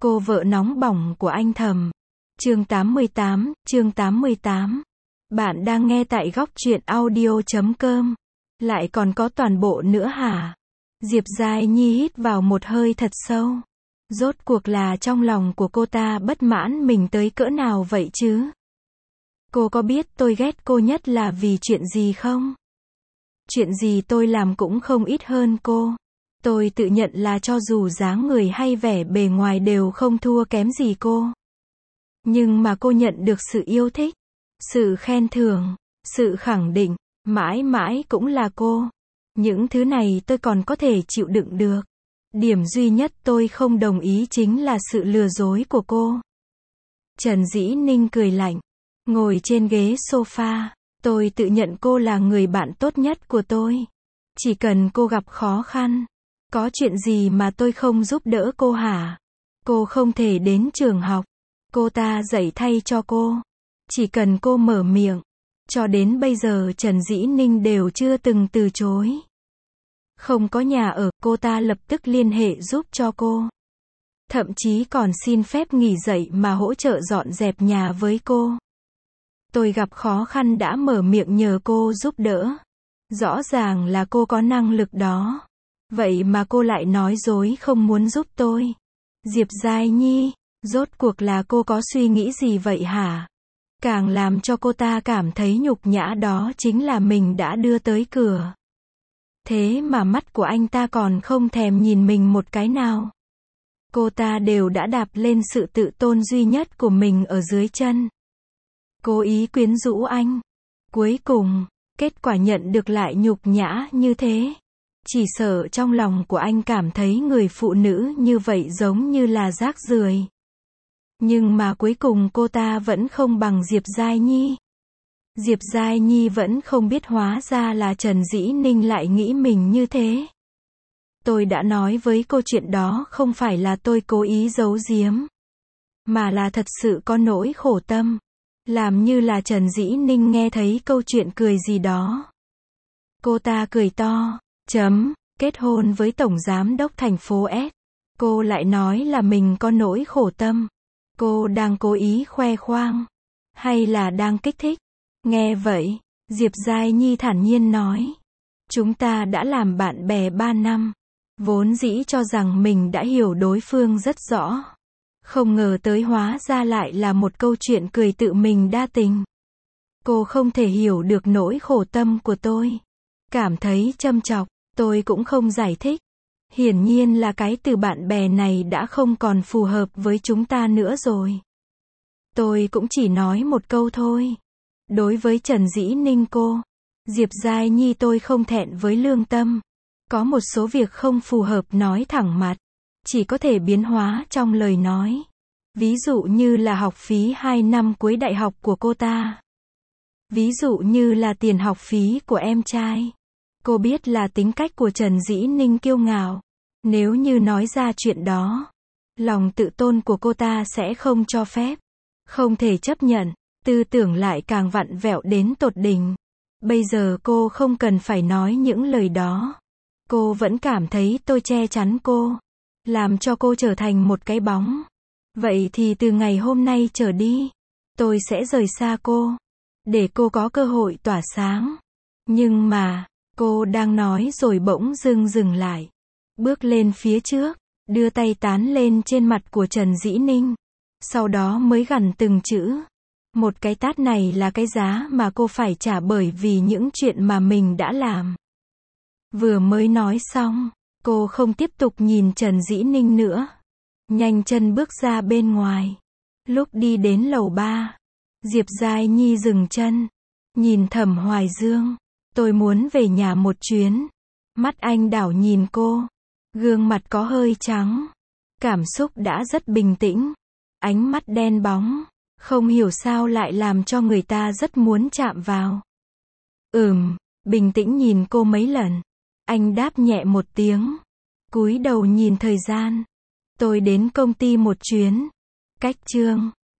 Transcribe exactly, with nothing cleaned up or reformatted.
Cô vợ nóng bỏng của anh Thầm. Chương tám mươi tám, chương tám mươi tám. Bạn đang nghe tại góc truyện audio chấm com. Lại còn có toàn bộ nữa hả? Diệp Giai Nhi hít vào một hơi thật sâu. Rốt cuộc là trong lòng của cô ta bất mãn mình tới cỡ nào vậy chứ? Cô có biết tôi ghét cô nhất là vì chuyện gì không? Chuyện gì tôi làm cũng không ít hơn cô. Tôi tự nhận là cho dù dáng người hay vẻ bề ngoài đều không thua kém gì cô. Nhưng mà cô nhận được sự yêu thích, sự khen thưởng, sự khẳng định, mãi mãi cũng là cô. Những thứ này tôi còn có thể chịu đựng được. Điểm duy nhất tôi không đồng ý chính là sự lừa dối của cô. Trần Dĩ Ninh cười lạnh, ngồi trên ghế sofa. Tôi tự nhận cô là người bạn tốt nhất của tôi. Chỉ cần cô gặp khó khăn, có chuyện gì mà tôi không giúp đỡ cô hả? Cô không thể đến trường học, cô ta dạy thay cho cô. Chỉ cần cô mở miệng. Cho đến bây giờ Trần Dĩ Ninh đều chưa từng từ chối. Không có nhà ở, cô ta lập tức liên hệ giúp cho cô. Thậm chí còn xin phép nghỉ dạy mà hỗ trợ dọn dẹp nhà với cô. Tôi gặp khó khăn đã mở miệng nhờ cô giúp đỡ. Rõ ràng là cô có năng lực đó. Vậy mà cô lại nói dối không muốn giúp tôi. Diệp Giai Nhi, rốt cuộc là cô có suy nghĩ gì vậy hả? Càng làm cho cô ta cảm thấy nhục nhã đó chính là mình đã đưa tới cửa. Thế mà mắt của anh ta còn không thèm nhìn mình một cái nào. Cô ta đều đã đạp lên sự tự tôn duy nhất của mình ở dưới chân. Cố ý quyến rũ anh. Cuối cùng, kết quả nhận được lại nhục nhã như thế. Chỉ sợ trong lòng của anh cảm thấy người phụ nữ như vậy giống như là rác rưởi. Nhưng mà cuối cùng cô ta vẫn không bằng Diệp Giai Nhi. Diệp Giai Nhi vẫn không biết hóa ra là Trần Dĩ Ninh lại nghĩ mình như thế. Tôi đã nói với cô chuyện đó không phải là tôi cố ý giấu giếm. Mà là thật sự có nỗi khổ tâm. Làm như là Trần Dĩ Ninh nghe thấy câu chuyện cười gì đó. Cô ta cười to, chấm, kết hôn với Tổng Giám đốc thành phố S. Cô lại nói là mình có nỗi khổ tâm. Cô đang cố ý khoe khoang. Hay là đang kích thích? Nghe vậy, Diệp Giai Nhi thản nhiên nói. Chúng ta đã làm bạn bè ba năm. Vốn dĩ cho rằng mình đã hiểu đối phương rất rõ. Không ngờ tới hóa ra lại là một câu chuyện cười tự mình đa tình. Cô không thể hiểu được nỗi khổ tâm của tôi. Cảm thấy châm chọc, tôi cũng không giải thích. Hiển nhiên là cái từ bạn bè này đã không còn phù hợp với chúng ta nữa rồi. Tôi cũng chỉ nói một câu thôi. Đối với Trần Dĩ Ninh cô, Diệp Giai Nhi tôi không thẹn với lương tâm. Có một số việc không phù hợp nói thẳng mặt. Chỉ có thể biến hóa trong lời nói. Ví dụ như là học phí hai năm cuối đại học của cô ta. Ví dụ như là tiền học phí của em trai. Cô biết là tính cách của Trần Dĩ Ninh kiêu ngạo. Nếu như nói ra chuyện đó, lòng tự tôn của cô ta sẽ không cho phép. Không thể chấp nhận, tư tưởng lại càng vặn vẹo đến tột đỉnh. Bây giờ cô không cần phải nói những lời đó. Cô vẫn cảm thấy tôi che chắn cô. Làm cho cô trở thành một cái bóng. Vậy thì từ ngày hôm nay trở đi, tôi sẽ rời xa cô. Để cô có cơ hội tỏa sáng. Nhưng mà, cô đang nói rồi bỗng dưng dừng lại. Bước lên phía trước, đưa tay tán lên trên mặt của Trần Dĩ Ninh. Sau đó mới gằn từng chữ. Một cái tát này là cái giá mà cô phải trả bởi vì những chuyện mà mình đã làm. Vừa mới nói xong, cô không tiếp tục nhìn Trần Dĩ Ninh nữa. Nhanh chân bước ra bên ngoài. Lúc đi đến lầu ba, Diệp Giai Nhi dừng chân. Nhìn Thẩm Hoài Dương. Tôi muốn về nhà một chuyến. Mắt anh đảo nhìn cô. Gương mặt có hơi trắng. Cảm xúc đã rất bình tĩnh. Ánh mắt đen bóng. Không hiểu sao lại làm cho người ta rất muốn chạm vào. Ừm, bình tĩnh nhìn cô mấy lần. Anh đáp nhẹ một tiếng. Cúi đầu nhìn thời gian. Tôi đến công ty một chuyến. Cách chương.